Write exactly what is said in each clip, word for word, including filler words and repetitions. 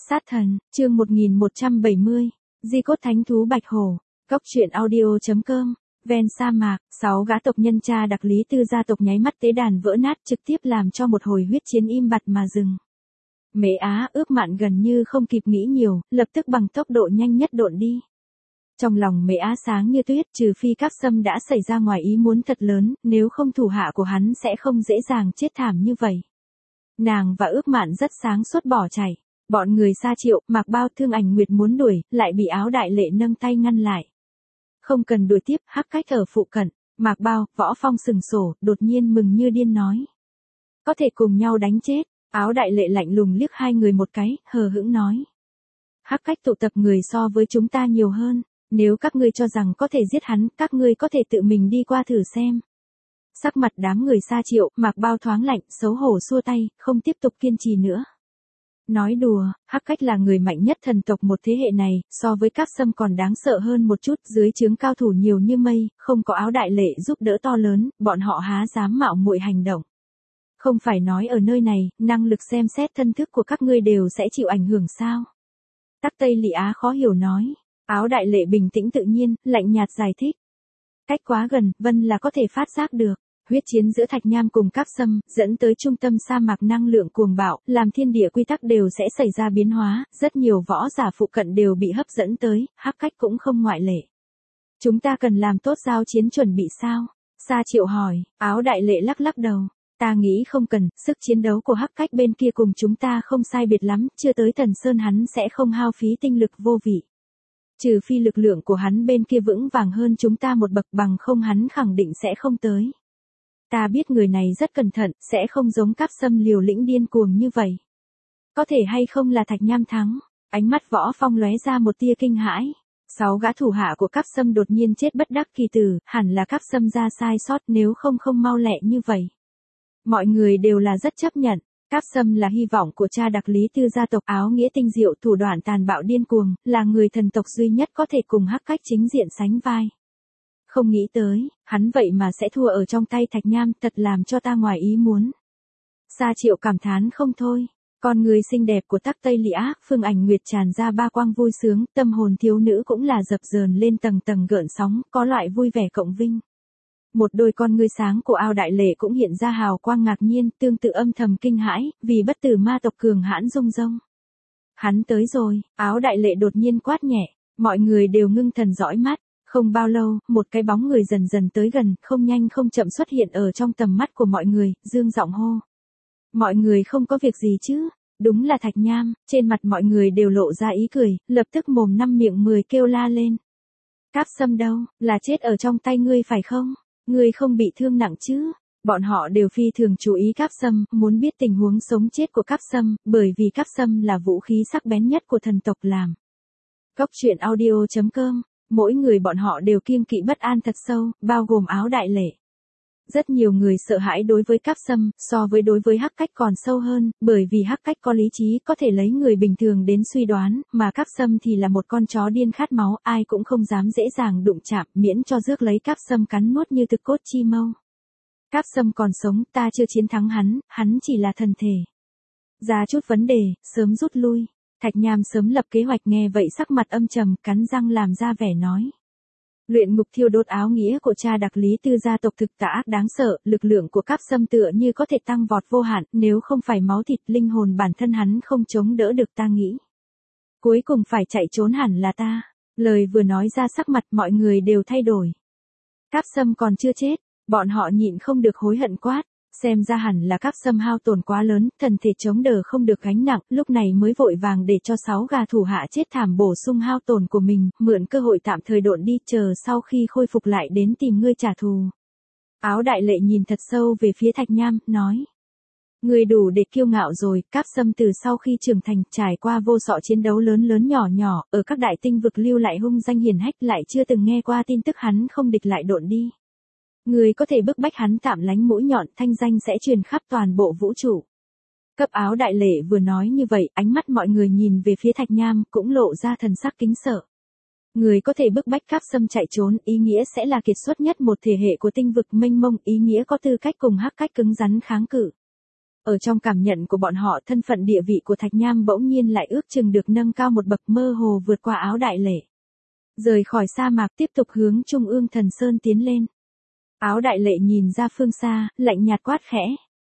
Sát thần, chương một nghìn một trăm bảy mươi, Di cốt thánh thú bạch hổ, Cốc truyện audio chấm com, ven sa mạc, sáu gã tộc nhân cha đặc Lý Tư gia tộc nháy mắt tế đàn vỡ nát trực tiếp làm cho một hồi huyết chiến im bặt mà dừng. Mễ Á ước mạn gần như không kịp nghĩ nhiều, lập tức bằng tốc độ nhanh nhất độn đi. Trong lòng Mễ Á sáng như tuyết, trừ phi Cáp Sâm đã xảy ra ngoài ý muốn thật lớn, nếu không thủ hạ của hắn sẽ không dễ dàng chết thảm như vậy. Nàng và ước mạn rất sáng suốt bỏ chạy. Bọn người Sa Triệu, Mạc Bao, Thương Ảnh Nguyệt muốn đuổi, lại bị Áo Đại Lệ nâng tay ngăn lại. Không cần đuổi tiếp, Hắc Cách ở phụ cận. Mạc Bao, Võ Phong sừng sổ, đột nhiên mừng như điên nói. Có thể cùng nhau đánh chết. Áo Đại Lệ lạnh lùng liếc hai người một cái, hờ hững nói. Hắc Cách tụ tập người so với chúng ta nhiều hơn. Nếu các ngươi cho rằng có thể giết hắn, các ngươi có thể tự mình đi qua thử xem. Sắc mặt đám người Sa Triệu, Mạc Bao thoáng lạnh, xấu hổ xua tay, không tiếp tục kiên trì nữa. Nói đùa, Hắc Cách là người mạnh nhất thần tộc một thế hệ này, so với Cáp Sâm còn đáng sợ hơn một chút, dưới trướng cao thủ nhiều như mây, không có Áo Đại Lệ giúp đỡ to lớn, bọn họ há dám mạo muội hành động. Không phải nói ở nơi này, năng lực xem xét thân thức của các ngươi đều sẽ chịu ảnh hưởng sao? Tắc Tây Lị Á khó hiểu nói. Áo Đại Lệ bình tĩnh tự nhiên, lạnh nhạt giải thích. Cách quá gần, Vân là có thể phát giác được. Huyết chiến giữa Thạch Nham cùng Cáp Sâm, dẫn tới trung tâm sa mạc năng lượng cuồng bạo, làm thiên địa quy tắc đều sẽ xảy ra biến hóa, rất nhiều võ giả phụ cận đều bị hấp dẫn tới, Hắc Cách cũng không ngoại lệ. Chúng ta cần làm tốt giao chiến chuẩn bị sao? Sa Triệu hỏi, Áo Đại Lệ lắc lắc đầu. Ta nghĩ không cần, sức chiến đấu của Hắc Cách bên kia cùng chúng ta không sai biệt lắm, chưa tới Thần Sơn hắn sẽ không hao phí tinh lực vô vị. Trừ phi lực lượng của hắn bên kia vững vàng hơn chúng ta một bậc, bằng không hắn khẳng định sẽ không tới. Ta biết người này rất cẩn thận, sẽ không giống Cáp Sâm liều lĩnh điên cuồng như vậy. Có thể hay không là Thạch Nham thắng? Ánh mắt Võ Phong lóe ra một tia kinh hãi. Sáu gã thủ hạ của Cáp Sâm đột nhiên chết bất đắc kỳ tử, hẳn là Cáp Sâm ra sai sót, nếu không không mau lẹ như vậy. Mọi người đều là rất chấp nhận. Cáp Sâm là hy vọng của cha đặc Lý Tư gia tộc, áo nghĩa tinh diệu, thủ đoạn tàn bạo điên cuồng, là người thần tộc duy nhất có thể cùng Hắc Cách chính diện sánh vai. Không nghĩ tới, hắn vậy mà sẽ thua ở trong tay Thạch Nham, thật làm cho ta ngoài ý muốn. Sa Triệu cảm thán không thôi. Con người xinh đẹp của Tắc Tây Lị Á, Phương Ảnh Nguyệt tràn ra ba quang vui sướng, tâm hồn thiếu nữ cũng là dập dờn lên tầng tầng gợn sóng, có loại vui vẻ cộng vinh. Một đôi con ngươi sáng của Áo Đại Lệ cũng hiện ra hào quang ngạc nhiên, tương tự âm thầm kinh hãi, vì bất tử ma tộc cường hãn rung rông. Hắn tới rồi, Áo Đại Lệ đột nhiên quát nhẹ, mọi người đều ngưng thần dõi mắt. Không bao lâu, một cái bóng người dần dần tới gần, không nhanh không chậm xuất hiện ở trong tầm mắt của mọi người, dương giọng hô. Mọi người không có việc gì chứ? Đúng là Thạch Nham, trên mặt mọi người đều lộ ra ý cười, lập tức mồm năm miệng mười kêu la lên. Cáp Sâm đâu, là chết ở trong tay ngươi phải không? Ngươi không bị thương nặng chứ? Bọn họ đều phi thường chú ý Cáp Sâm, muốn biết tình huống sống chết của Cáp Sâm, bởi vì Cáp Sâm là vũ khí sắc bén nhất của thần tộc làm. Cốc truyện audio chấm com. Mỗi người bọn họ đều kiêng kỵ bất an thật sâu, bao gồm Áo Đại Lệ. Rất nhiều người sợ hãi đối với Cáp Sâm, so với đối với Hắc Cách còn sâu hơn, bởi vì Hắc Cách có lý trí có thể lấy người bình thường đến suy đoán, mà Cáp Sâm thì là một con chó điên khát máu, ai cũng không dám dễ dàng đụng chạm, miễn cho rước lấy Cáp Sâm cắn nuốt như thực cốt chi mâu. Cáp Sâm còn sống, ta chưa chiến thắng hắn, hắn chỉ là thần thể. Ra chút vấn đề, sớm rút lui. Thạch Nham sớm lập kế hoạch, nghe vậy sắc mặt âm trầm, cắn răng làm ra vẻ nói. Luyện ngục thiêu đốt áo nghĩa của cha đặc Lý Tư gia tộc thực tà ác đáng sợ, lực lượng của Cáp Sâm tựa như có thể tăng vọt vô hạn, nếu không phải máu thịt linh hồn bản thân hắn không chống đỡ được ta nghĩ. Cuối cùng phải chạy trốn hẳn là ta. Lời vừa nói ra sắc mặt mọi người đều thay đổi. Cáp Sâm còn chưa chết, bọn họ nhịn không được hối hận quát. Xem ra hẳn là Cáp Sâm hao tổn quá lớn, thần thể chống đỡ không được gánh nặng, lúc này mới vội vàng để cho sáu gà thủ hạ chết thảm bổ sung hao tổn của mình, mượn cơ hội tạm thời độn đi, chờ sau khi khôi phục lại đến tìm ngươi trả thù. Áo Đại Lệ nhìn thật sâu về phía Thạch Nham, nói. Ngươi đủ để kiêu ngạo rồi, Cáp Sâm từ sau khi trưởng thành, trải qua vô sọ chiến đấu lớn lớn nhỏ nhỏ, ở các đại tinh vực lưu lại hung danh hiển hách, lại chưa từng nghe qua tin tức hắn không địch lại độn đi. Người có thể bức bách hắn tạm lánh mũi nhọn, thanh danh sẽ truyền khắp toàn bộ vũ trụ. Cấp Áo Đại Lệ vừa nói như vậy, ánh mắt mọi người nhìn về phía Thạch Nham, cũng lộ ra thần sắc kính sợ. Người có thể bức bách Cáp Sâm chạy trốn, ý nghĩa sẽ là kiệt xuất nhất một thể hệ của tinh vực mênh mông, ý nghĩa có tư cách cùng Hắc Cách cứng rắn kháng cự. Ở trong cảm nhận của bọn họ, thân phận địa vị của Thạch Nham bỗng nhiên lại ước chừng được nâng cao một bậc, mơ hồ vượt qua Áo Đại Lệ. Rời khỏi sa mạc tiếp tục hướng Trung ương Thần Sơn tiến lên. Áo Đại Lệ nhìn ra phương xa, lạnh nhạt quát khẽ.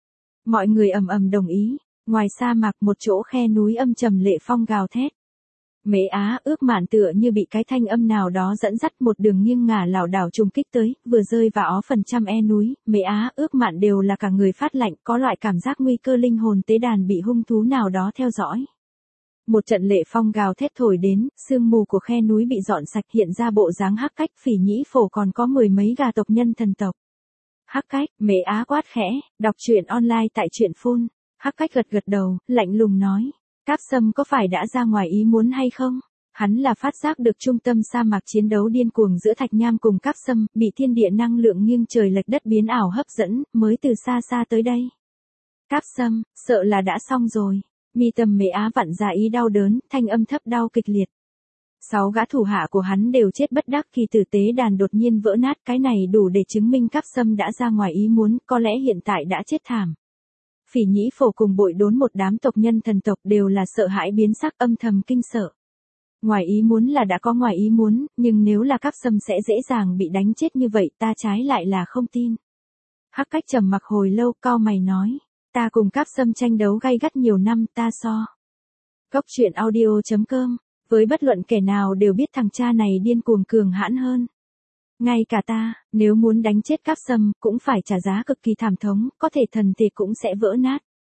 Mọi người ầm ầm đồng ý. Ngoài sa mạc một chỗ khe núi âm trầm lệ phong gào thét. Mễ Á Ước Mạn tựa như bị cái thanh âm nào đó dẫn dắt một đường nghiêng ngả lảo đảo trùng kích tới, vừa rơi vào ó phần trăm e núi, Mễ Á Ước Mạn đều là cả người phát lạnh, có loại cảm giác nguy cơ linh hồn tế đàn bị hung thú nào đó theo dõi. Một trận lệ phong gào thét thổi đến, sương mù của khe núi bị dọn sạch, hiện ra bộ dáng Hắc Cách, Phỉ Nhĩ Phổ còn có mười mấy gà tộc nhân thần tộc. Hắc Cách, Mễ Á quát khẽ, đọc truyện online tại truyện phun. Hắc Cách gật gật đầu, lạnh lùng nói. Cáp Sâm có phải đã ra ngoài ý muốn hay không? Hắn là phát giác được trung tâm sa mạc chiến đấu điên cuồng giữa Thạch Nham cùng Cáp Sâm, bị thiên địa năng lượng nghiêng trời lệch đất biến ảo hấp dẫn, mới từ xa xa tới đây. Cáp Sâm, sợ là đã xong rồi. Mi tâm Mễ Á vặn ra ý đau đớn, thanh âm thấp đau kịch liệt. Sáu gã thủ hạ của hắn đều chết bất đắc kỳ, tử tế đàn đột nhiên vỡ nát, cái này đủ để chứng minh Cáp Sâm đã ra ngoài ý muốn, có lẽ hiện tại đã chết thảm. Phỉ Nhĩ Phổ cùng Bội Đốn một đám tộc nhân thần tộc đều là sợ hãi biến sắc, âm thầm kinh sợ. Ngoài ý muốn là đã có ngoài ý muốn, nhưng nếu là Cáp Sâm sẽ dễ dàng bị đánh chết như vậy, ta trái lại là không tin. Hắc Cách trầm mặc hồi lâu, cau mày nói, ta cùng Cáp Sâm tranh đấu gay gắt nhiều năm, ta so. Cốc truyện audio chấm com, với bất luận kẻ nào đều biết thằng cha này điên cuồng cường hãn hơn. Ngay cả ta, nếu muốn đánh chết Cáp Sâm, cũng phải trả giá cực kỳ thảm thống, có thể thần thể cũng sẽ vỡ nát.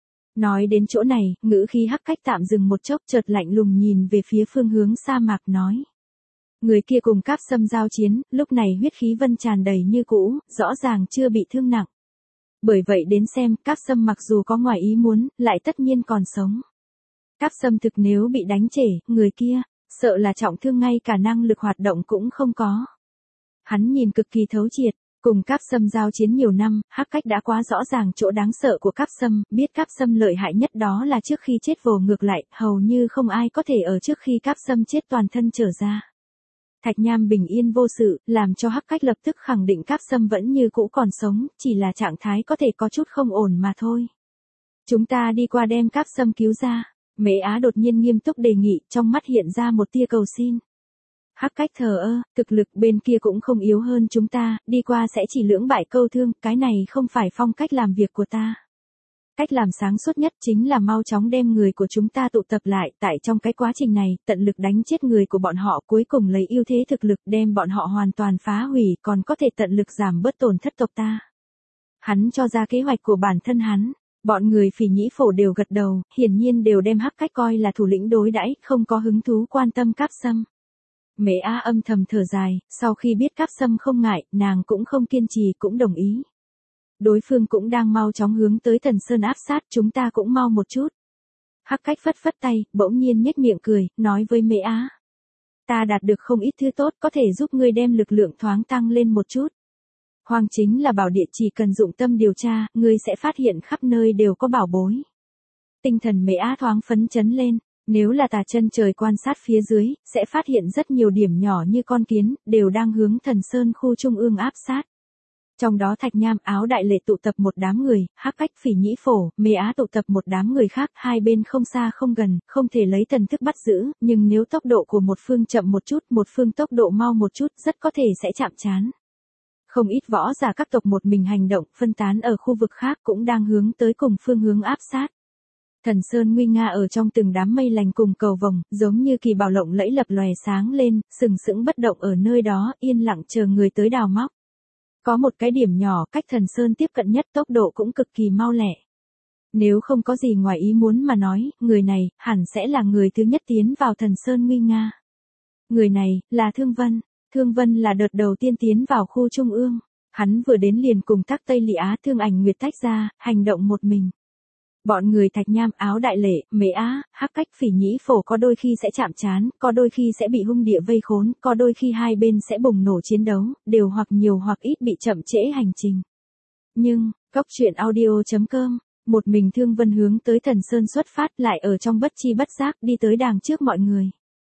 Nói đến chỗ này, ngữ khí Hắc Cách tạm dừng một chốc, chợt lạnh lùng nhìn về phía phương hướng sa mạc nói. Người kia cùng Cáp Sâm giao chiến, lúc này huyết khí vân tràn đầy như cũ, rõ ràng chưa bị thương nặng. Bởi vậy đến xem, Cáp Sâm mặc dù có ngoài ý muốn, lại tất nhiên còn sống. Cáp Sâm thực nếu bị đánh trễ, người kia, sợ là trọng thương ngay cả năng lực hoạt động cũng không có. Hắn nhìn cực kỳ thấu triệt, cùng Cáp Sâm giao chiến nhiều năm, Hắc Cách đã quá rõ ràng chỗ đáng sợ của Cáp Sâm, biết Cáp Sâm lợi hại nhất đó là trước khi chết vồ ngược lại, hầu như không ai có thể ở trước khi Cáp Sâm chết toàn thân trở ra. Thạch Nham bình yên vô sự, làm cho Hắc Cách lập tức khẳng định Cáp Sâm vẫn như cũ còn sống, chỉ là trạng thái có thể có chút không ổn mà thôi. Chúng ta đi qua đem Cáp Sâm cứu ra. Mễ Á đột nhiên nghiêm túc đề nghị, trong mắt hiện ra một tia cầu xin. Hắc Cách thờ ơ, thực lực bên kia cũng không yếu hơn chúng ta, đi qua sẽ chỉ lưỡng bại câu thương, cái này không phải phong cách làm việc của ta. Cách làm sáng suốt nhất chính là mau chóng đem người của chúng ta tụ tập lại, tại trong cái quá trình này, tận lực đánh chết người của bọn họ, cuối cùng lấy ưu thế thực lực đem bọn họ hoàn toàn phá hủy, còn có thể tận lực giảm bớt tổn thất tộc ta. Hắn cho ra kế hoạch của bản thân hắn. Bọn người Phỉ Nhĩ Phổ đều gật đầu, hiển nhiên đều đem Hắc Cách coi là thủ lĩnh đối đãi, không có hứng thú quan tâm Cáp Sâm. Mễ Á âm thầm thở dài, sau khi biết Cáp Sâm không ngại, nàng cũng không kiên trì, cũng đồng ý. Đối phương cũng đang mau chóng hướng tới Thần Sơn áp sát, chúng ta cũng mau một chút. Hắc Cách phất phất tay, bỗng nhiên nhếch miệng cười, nói với Mễ Á. Ta đạt được không ít thứ tốt, có thể giúp ngươi đem lực lượng thoáng tăng lên một chút. Hoang chính là bảo địa, chỉ cần dụng tâm điều tra, ngươi sẽ phát hiện khắp nơi đều có bảo bối. Tinh thần Mễ Á thoáng phấn chấn lên, nếu là tà chân trời quan sát phía dưới, sẽ phát hiện rất nhiều điểm nhỏ như con kiến, đều đang hướng Thần Sơn khu trung ương áp sát. Trong đó Thạch Nham, Áo Đại Lệ tụ tập một đám người, Hắc Cách, Phỉ Nhĩ Phổ, Mễ Á tụ tập một đám người khác, hai bên không xa không gần, không thể lấy thần thức bắt giữ, nhưng nếu tốc độ của một phương chậm một chút, một phương tốc độ mau một chút, rất có thể sẽ chạm trán. Không ít võ giả các tộc một mình hành động, phân tán ở khu vực khác cũng đang hướng tới cùng phương hướng áp sát. Thần Sơn nguy nga ở trong từng đám mây lành cùng cầu vồng, giống như kỳ bảo lộng lẫy lập lòe sáng lên, sừng sững bất động ở nơi đó, yên lặng chờ người tới đào móc. Có một cái điểm nhỏ cách Thần Sơn tiếp cận nhất, tốc độ cũng cực kỳ mau lẹ. Nếu không có gì ngoài ý muốn mà nói, người này, hẳn sẽ là người thứ nhất tiến vào Thần Sơn nguy nga. Người này, là Thương Vân. Thương Vân là đợt đầu tiên tiến vào khu trung ương. Hắn vừa đến liền cùng Tắc Tây Lị Á Thương Ảnh Nguyệt tách ra, hành động một mình. Bọn người Thạch Nham, Áo Đại Lệ, Mễ Á, Hắc Cách, Phỉ Nhĩ Phổ có đôi khi sẽ chạm trán, có đôi khi sẽ bị hung địa vây khốn, có đôi khi hai bên sẽ bùng nổ chiến đấu, đều hoặc nhiều hoặc ít bị chậm trễ hành trình. Nhưng, Cốc truyện audio chấm com, một mình Thương Vân hướng tới Thần Sơn xuất phát, lại ở trong bất chi bất giác đi tới đàng trước mọi người.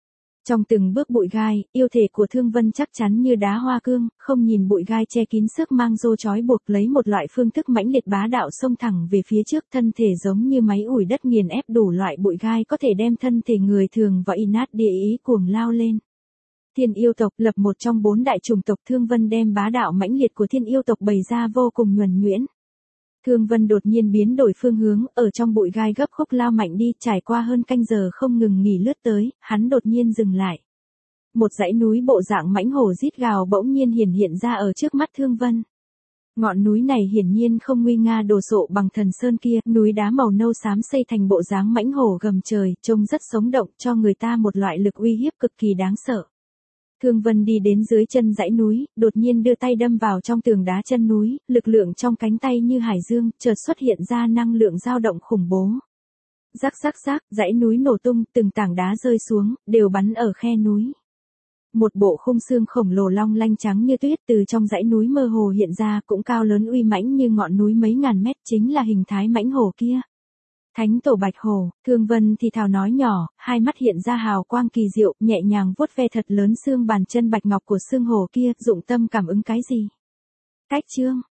Trong từng bước bụi gai, yêu thể của Thương Vân chắc chắn như đá hoa cương, không nhìn bụi gai che kín sức mang rô trói buộc, lấy một loại phương thức mãnh liệt bá đạo xông thẳng về phía trước, thân thể giống như máy ủi đất nghiền ép đủ loại bụi gai có thể đem thân thể người thường và y nát địa ý cuồng lao lên. Thiên yêu tộc lập một trong bốn đại chủng tộc, Thương Vân đem bá đạo mãnh liệt của thiên yêu tộc bày ra vô cùng nhuần nhuyễn. Thương Vân đột nhiên biến đổi phương hướng, ở trong bụi gai gấp khúc lao mạnh đi, trải qua hơn canh giờ không ngừng nghỉ lướt tới, hắn đột nhiên dừng lại. Một dãy núi bộ dạng mãnh hổ rít gào bỗng nhiên hiển hiện ra ở trước mắt Thương Vân. Ngọn núi này hiển nhiên không nguy nga đồ sộ bằng Thần Sơn kia, núi đá màu nâu xám xây thành bộ dáng mãnh hổ gầm trời, trông rất sống động, cho người ta một loại lực uy hiếp cực kỳ đáng sợ. Thương Vân đi đến dưới chân dãy núi, đột nhiên đưa tay đâm vào trong tường đá chân núi, lực lượng trong cánh tay như hải dương, chợt xuất hiện ra năng lượng dao động khủng bố. Rắc rắc rắc, dãy núi nổ tung, từng tảng đá rơi xuống, đều bắn ở khe núi. Một bộ khung xương khổng lồ long lanh trắng như tuyết từ trong dãy núi mơ hồ hiện ra, cũng cao lớn uy mãnh như ngọn núi mấy ngàn mét, chính là hình thái mãnh hổ kia. Thánh tổ Bạch Hổ, Thương Vân thì thào nói nhỏ, hai mắt hiện ra hào quang kỳ diệu, nhẹ nhàng vuốt ve thật lớn xương bàn chân bạch ngọc của xương hổ kia, dụng tâm cảm ứng cái gì. Cách chương